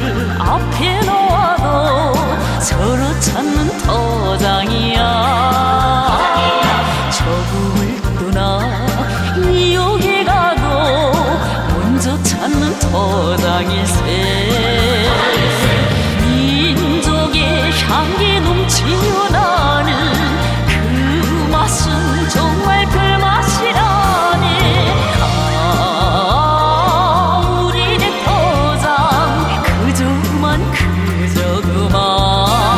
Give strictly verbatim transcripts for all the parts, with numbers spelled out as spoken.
앞에 놓아도 서로 찾는 터장이야. 저금을 떠나 뉴욕에 가도 먼저 찾는 터장일세. 민족의 향기 넘치며 나는 그 맛은 정말 별맛이라네. 아, 우리네 터장 그저 그만 그저 그만.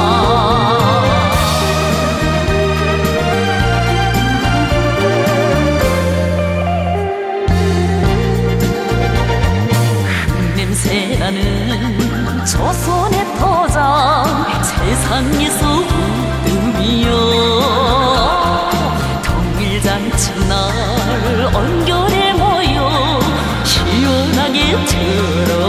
흙냄새나는 조선의 터장 세상에서 우뜸이여. 통일잔치날 얼결에 모여 시원하게 들어